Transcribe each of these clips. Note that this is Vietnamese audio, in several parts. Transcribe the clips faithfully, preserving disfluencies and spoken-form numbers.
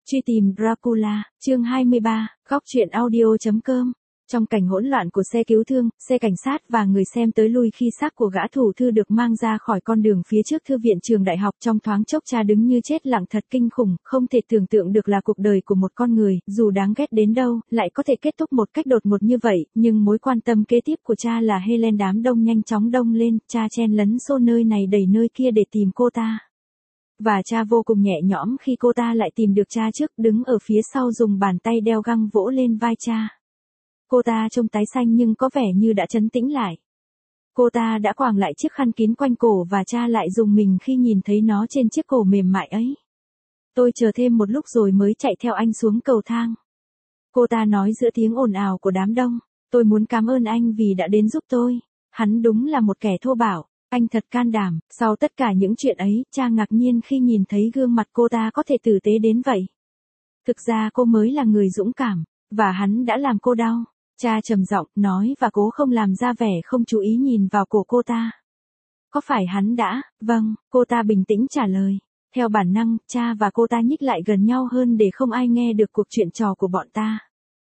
Truy tìm Dracula, chương hai mươi ba, góc truyện audio chấm com. Trong cảnh hỗn loạn của xe cứu thương, xe cảnh sát và người xem tới lui khi xác của gã thủ thư được mang ra khỏi con đường phía trước thư viện trường đại học, trong thoáng chốc cha đứng như chết lặng thật kinh khủng, không thể tưởng tượng được là cuộc đời của một con người, dù đáng ghét đến đâu, lại có thể kết thúc một cách đột ngột như vậy, nhưng mối quan tâm kế tiếp của cha là Helen. Đám đông nhanh chóng đông lên, cha chen lấn xô nơi này đẩy nơi kia để tìm cô ta. Và cha vô cùng nhẹ nhõm khi cô ta lại tìm được cha trước, đứng ở phía sau dùng bàn tay đeo găng vỗ lên vai cha. Cô ta trông tái xanh nhưng có vẻ như đã trấn tĩnh lại. Cô ta đã quàng lại chiếc khăn kín quanh cổ và cha lại rùng mình khi nhìn thấy nó trên chiếc cổ mềm mại ấy. Tôi chờ thêm một lúc rồi mới chạy theo anh xuống cầu thang. Cô ta nói giữa tiếng ồn ào của đám đông, tôi muốn cảm ơn anh vì đã đến giúp tôi. Hắn đúng là một kẻ thô bạo. Anh thật can đảm. Sau tất cả những chuyện ấy, cha ngạc nhiên khi nhìn thấy gương mặt cô ta có thể tử tế đến vậy. Thực ra cô mới là người dũng cảm, và hắn đã làm cô đau. Cha trầm giọng nói và cố không làm ra vẻ không chú ý nhìn vào cổ cô ta. Có phải hắn đã? Vâng, cô ta bình tĩnh trả lời. Theo bản năng, cha và cô ta nhích lại gần nhau hơn để không ai nghe được cuộc chuyện trò của bọn ta.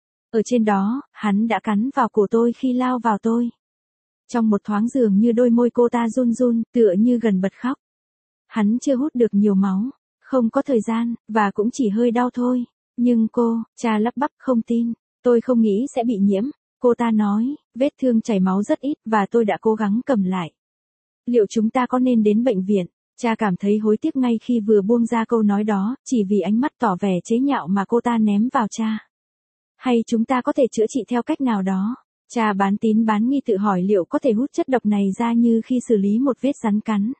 Ở trên đó, hắn đã cắn vào cổ tôi khi lao vào tôi. Trong một thoáng dường như đôi môi cô ta run run, tựa như gần bật khóc. Hắn chưa hút được nhiều máu, không có thời gian, và cũng chỉ hơi đau thôi. Nhưng cô, cha lắp bắp không tin, tôi không nghĩ sẽ bị nhiễm. Cô ta nói, vết thương chảy máu rất ít và tôi đã cố gắng cầm lại. Liệu chúng ta có nên đến bệnh viện? Cha cảm thấy hối tiếc ngay khi vừa buông ra câu nói đó, chỉ vì ánh mắt tỏ vẻ chế nhạo mà cô ta ném vào cha. Hay chúng ta có thể chữa trị theo cách nào đó? Cha bán tín bán nghi tự hỏi liệu có thể hút chất độc này ra như khi xử lý một vết rắn cắn.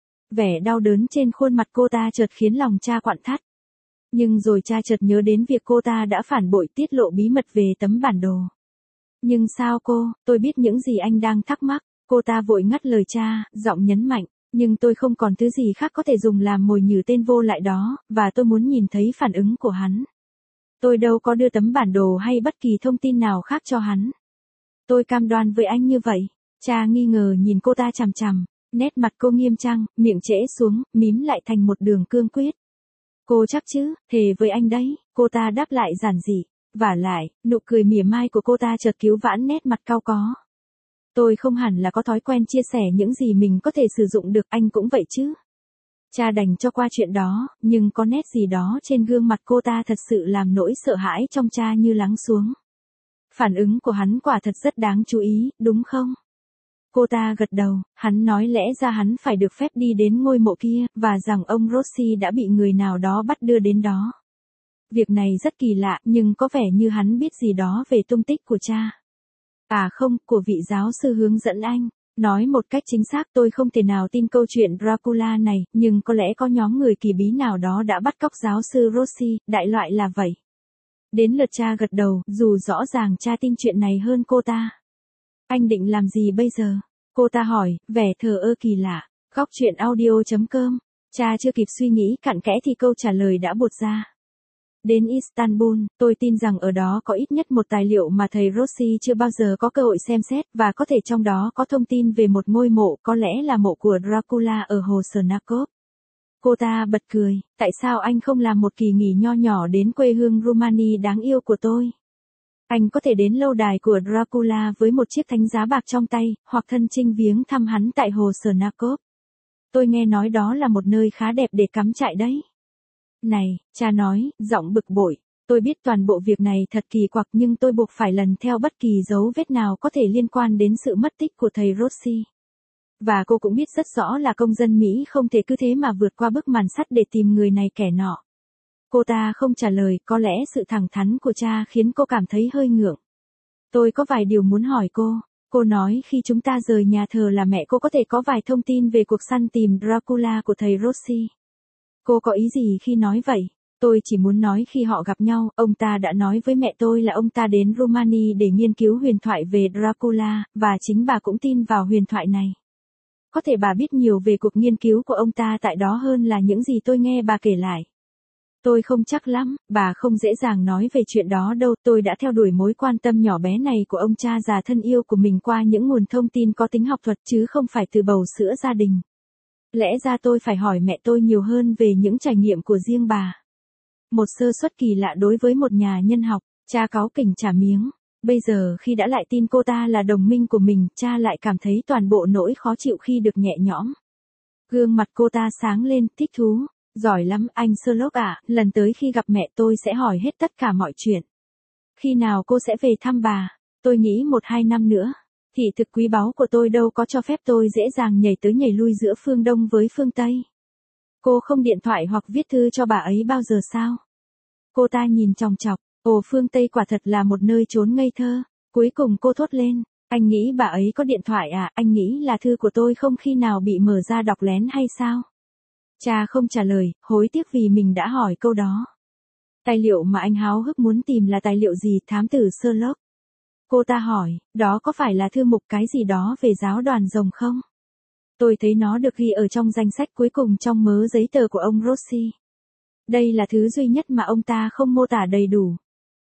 Vẻ đau đớn trên khuôn mặt cô ta chợt khiến lòng cha quặn thắt. Nhưng rồi cha chợt nhớ đến việc cô ta đã phản bội tiết lộ bí mật về tấm bản đồ. Nhưng sao cô, tôi biết những gì anh đang thắc mắc. Cô ta vội ngắt lời cha, giọng nhấn mạnh. Nhưng tôi không còn thứ gì khác có thể dùng làm mồi nhử tên vô lại đó, và tôi muốn nhìn thấy phản ứng của hắn. Tôi đâu có đưa tấm bản đồ hay bất kỳ thông tin nào khác cho hắn. Tôi cam đoan với anh như vậy. Cha nghi ngờ nhìn cô ta chằm chằm, nét mặt cô nghiêm trang, miệng trễ xuống, mím lại thành một đường cương quyết. Cô chắc chứ, thề với anh đấy, cô ta đáp lại giản dị. Vả lại, nụ cười mỉa mai của cô ta chợt cứu vãn nét mặt cau có. Tôi không hẳn là có thói quen chia sẻ những gì mình có thể sử dụng được, anh cũng vậy chứ. Cha đành cho qua chuyện đó, nhưng có nét gì đó trên gương mặt cô ta thật sự làm nỗi sợ hãi trong cha như lắng xuống. Phản ứng của hắn quả thật rất đáng chú ý, đúng không? Cô ta gật đầu, hắn nói lẽ ra hắn phải được phép đi đến ngôi mộ kia, và rằng ông Rossi đã bị người nào đó bắt đưa đến đó. Việc này rất kỳ lạ, nhưng có vẻ như hắn biết gì đó về tung tích của cha. À không, của vị giáo sư hướng dẫn anh. Nói một cách chính xác, tôi không thể nào tin câu chuyện Dracula này, nhưng có lẽ có nhóm người kỳ bí nào đó đã bắt cóc giáo sư Rossi, đại loại là vậy. Đến lượt cha gật đầu, dù rõ ràng cha tin chuyện này hơn cô ta. Anh định làm gì bây giờ? Cô ta hỏi, vẻ thờ ơ kỳ lạ. Góc truyện audio chấm com. Cha chưa kịp suy nghĩ cặn kẽ thì câu trả lời đã buột ra. Đến Istanbul, tôi tin rằng ở đó có ít nhất một tài liệu mà thầy Rossi chưa bao giờ có cơ hội xem xét, và có thể trong đó có thông tin về một ngôi mộ, có lẽ là mộ của Dracula ở hồ Snakov. Cô ta bật cười, tại sao anh không làm một kỳ nghỉ nho nhỏ đến quê hương Rumani đáng yêu của tôi? Anh có thể đến lâu đài của Dracula với một chiếc thánh giá bạc trong tay, hoặc thân chinh viếng thăm hắn tại hồ Snakov. Tôi nghe nói đó là một nơi khá đẹp để cắm trại đấy. Này, cha nói, giọng bực bội, tôi biết toàn bộ việc này thật kỳ quặc nhưng tôi buộc phải lần theo bất kỳ dấu vết nào có thể liên quan đến sự mất tích của thầy Rossi. Và cô cũng biết rất rõ là công dân Mỹ không thể cứ thế mà vượt qua bức màn sắt để tìm người này kẻ nọ. Cô ta không trả lời, có lẽ sự thẳng thắn của cha khiến cô cảm thấy hơi ngượng. Tôi có vài điều muốn hỏi cô. Cô nói khi chúng ta rời nhà thờ là mẹ cô có thể có vài thông tin về cuộc săn tìm Dracula của thầy Rossi. Cô có ý gì khi nói vậy? Tôi chỉ muốn nói khi họ gặp nhau, ông ta đã nói với mẹ tôi là ông ta đến Rumani để nghiên cứu huyền thoại về Dracula, và chính bà cũng tin vào huyền thoại này. Có thể bà biết nhiều về cuộc nghiên cứu của ông ta tại đó hơn là những gì tôi nghe bà kể lại. Tôi không chắc lắm, bà không dễ dàng nói về chuyện đó đâu, tôi đã theo đuổi mối quan tâm nhỏ bé này của ông cha già thân yêu của mình qua những nguồn thông tin có tính học thuật chứ không phải từ bầu sữa gia đình. Lẽ ra tôi phải hỏi mẹ tôi nhiều hơn về những trải nghiệm của riêng bà. một sơ suất kỳ lạ đối với một nhà nhân học, cha cáu kỉnh trả miếng. Bây giờ khi đã lại tin cô ta là đồng minh của mình, cha lại cảm thấy toàn bộ nỗi khó chịu khi được nhẹ nhõm. Gương mặt cô ta sáng lên, thích thú. Giỏi lắm anh Sherlock ạ, lần tới khi gặp mẹ tôi sẽ hỏi hết tất cả mọi chuyện. Khi nào cô sẽ về thăm bà? Tôi nghĩ một hai năm nữa. Thị thực quý báu của tôi đâu có cho phép tôi dễ dàng nhảy tới nhảy lui giữa phương Đông với phương Tây. Cô không điện thoại hoặc viết thư cho bà ấy bao giờ sao? Cô ta nhìn chòng chọc, ồ phương Tây quả thật là một nơi trốn ngây thơ. Cuối cùng cô thốt lên, anh nghĩ bà ấy có điện thoại à, anh nghĩ là thư của tôi không khi nào bị mở ra đọc lén hay sao? Cha không trả lời, hối tiếc vì mình đã hỏi câu đó. Tài liệu mà anh háo hức muốn tìm là tài liệu gì, thám tử Sherlock? Cô ta hỏi, đó có phải là thư mục cái gì đó về giáo đoàn rồng không? Tôi thấy nó được ghi ở trong danh sách cuối cùng trong mớ giấy tờ của ông Rossi. Đây là thứ duy nhất mà ông ta không mô tả đầy đủ.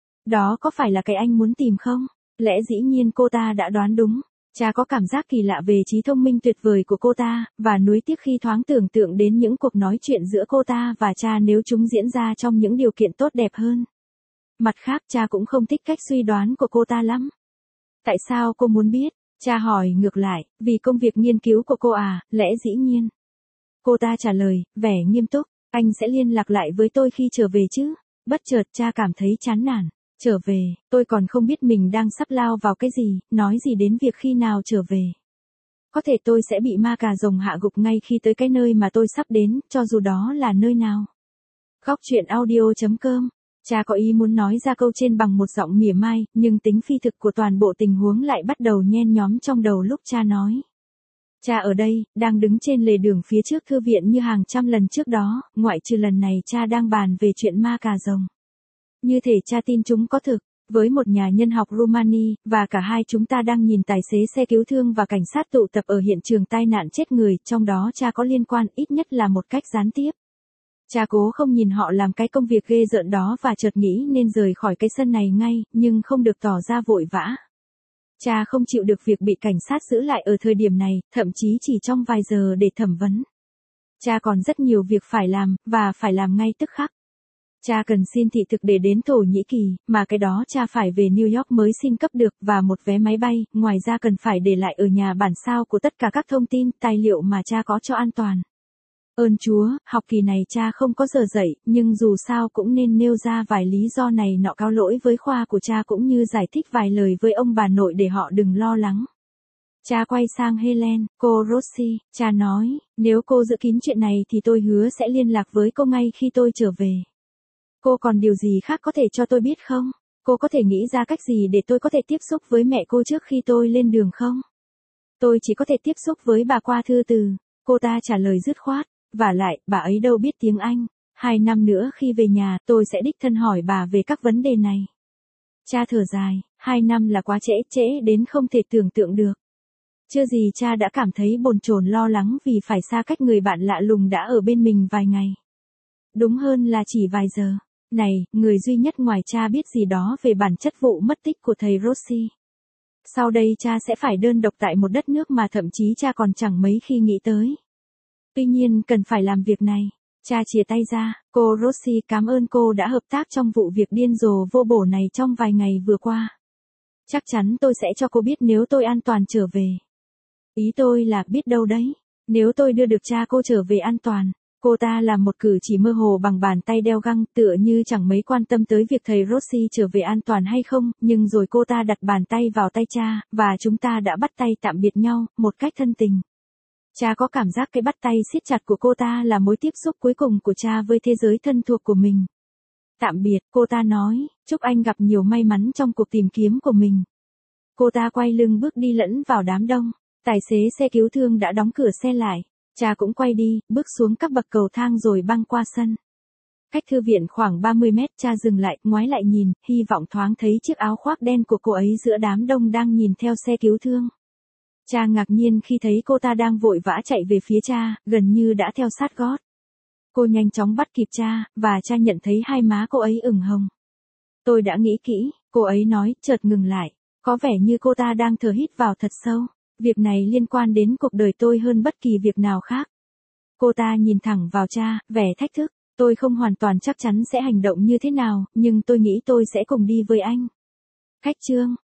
Đó có phải là cái anh muốn tìm không? Lẽ dĩ nhiên cô ta đã đoán đúng. Cha có cảm giác kỳ lạ về trí thông minh tuyệt vời của cô ta, và nuối tiếc khi thoáng tưởng tượng đến những cuộc nói chuyện giữa cô ta và cha nếu chúng diễn ra trong những điều kiện tốt đẹp hơn. Mặt khác cha cũng không thích cách suy đoán của cô ta lắm. Tại sao cô muốn biết? Cha hỏi ngược lại, vì công việc nghiên cứu của cô à, lẽ dĩ nhiên. Cô ta trả lời, vẻ nghiêm túc, anh sẽ liên lạc lại với tôi khi trở về chứ. Bất chợt cha cảm thấy chán nản. Trở về, tôi còn không biết mình đang sắp lao vào cái gì, nói gì đến việc khi nào trở về. Có thể tôi sẽ bị ma cà rồng hạ gục ngay khi tới cái nơi mà tôi sắp đến, cho dù đó là nơi nào. Góc truyện audio chấm com. Cha có ý muốn nói ra câu trên bằng một giọng mỉa mai, nhưng tính phi thực của toàn bộ tình huống lại bắt đầu nhen nhóm trong đầu lúc cha nói. Cha ở đây, đang đứng trên lề đường phía trước thư viện như hàng trăm lần trước đó, ngoại trừ lần này cha đang bàn về chuyện ma cà rồng. Như thể cha tin chúng có thực, với một nhà nhân học Rumani, và cả hai chúng ta đang nhìn tài xế xe cứu thương và cảnh sát tụ tập ở hiện trường tai nạn chết người, trong đó cha có liên quan ít nhất là một cách gián tiếp. Cha cố không nhìn họ làm cái công việc ghê rợn đó và chợt nghĩ nên rời khỏi cái sân này ngay, nhưng không được tỏ ra vội vã. Cha không chịu được việc bị cảnh sát giữ lại ở thời điểm này, thậm chí chỉ trong vài giờ để thẩm vấn. Cha còn rất nhiều việc phải làm, và phải làm ngay tức khắc. Cha cần xin thị thực để đến Thổ Nhĩ Kỳ, mà cái đó cha phải về New York mới xin cấp được, và một vé máy bay, ngoài ra cần phải để lại ở nhà bản sao của tất cả các thông tin, tài liệu mà cha có cho an toàn. Ơn Chúa, học kỳ này cha không có giờ dạy, nhưng dù sao cũng nên nêu ra vài lý do này nọ cáo lỗi với khoa của cha cũng như giải thích vài lời với ông bà nội để họ đừng lo lắng. Cha quay sang Helen, cô Rossi, cha nói, nếu cô giữ kín chuyện này thì tôi hứa sẽ liên lạc với cô ngay khi tôi trở về. Cô còn điều gì khác có thể cho tôi biết không? Cô có thể nghĩ ra cách gì để tôi có thể tiếp xúc với mẹ cô trước khi tôi lên đường không? Tôi chỉ có thể tiếp xúc với bà qua thư từ. Cô ta trả lời dứt khoát. Vả lại, bà ấy đâu biết tiếng Anh. Hai năm nữa khi về nhà, tôi sẽ đích thân hỏi bà về các vấn đề này. Cha thở dài, hai năm là quá trễ, trễ đến không thể tưởng tượng được. Chưa gì cha đã cảm thấy bồn chồn lo lắng vì phải xa cách người bạn lạ lùng đã ở bên mình vài ngày. Đúng hơn là chỉ vài giờ. Này, người duy nhất ngoài cha biết gì đó về bản chất vụ mất tích của thầy Rossi. Sau đây cha sẽ phải đơn độc tại một đất nước mà thậm chí cha còn chẳng mấy khi nghĩ tới. Tuy nhiên cần phải làm việc này. Cha chìa tay ra, cô Rossi cảm ơn cô đã hợp tác trong vụ việc điên rồ vô bổ này trong vài ngày vừa qua. Chắc chắn tôi sẽ cho cô biết nếu tôi an toàn trở về. Ý tôi là biết đâu đấy. Nếu tôi đưa được cha cô trở về an toàn. Cô ta làm một cử chỉ mơ hồ bằng bàn tay đeo găng, tựa như chẳng mấy quan tâm tới việc thầy Rossi trở về an toàn hay không, nhưng rồi cô ta đặt bàn tay vào tay cha, và chúng ta đã bắt tay tạm biệt nhau, một cách thân tình. Cha có cảm giác cái bắt tay siết chặt của cô ta là mối tiếp xúc cuối cùng của cha với thế giới thân thuộc của mình. Tạm biệt, cô ta nói, chúc anh gặp nhiều may mắn trong cuộc tìm kiếm của mình. Cô ta quay lưng bước đi lẫn vào đám đông, tài xế xe cứu thương đã đóng cửa xe lại. Cha cũng quay đi, bước xuống các bậc cầu thang rồi băng qua sân. Cách thư viện khoảng ba mươi mét, cha dừng lại, ngoái lại nhìn, hy vọng thoáng thấy chiếc áo khoác đen của cô ấy giữa đám đông đang nhìn theo xe cứu thương. Cha ngạc nhiên khi thấy cô ta đang vội vã chạy về phía cha, gần như đã theo sát gót. Cô nhanh chóng bắt kịp cha, và cha nhận thấy hai má cô ấy ửng hồng. Tôi đã nghĩ kỹ, cô ấy nói, chợt ngừng lại. Có vẻ như cô ta đang thở hít vào thật sâu. Việc này liên quan đến cuộc đời tôi hơn bất kỳ việc nào khác. Cô ta nhìn thẳng vào cha, vẻ thách thức. Tôi không hoàn toàn chắc chắn sẽ hành động như thế nào, nhưng tôi nghĩ tôi sẽ cùng đi với anh. Khách Trương.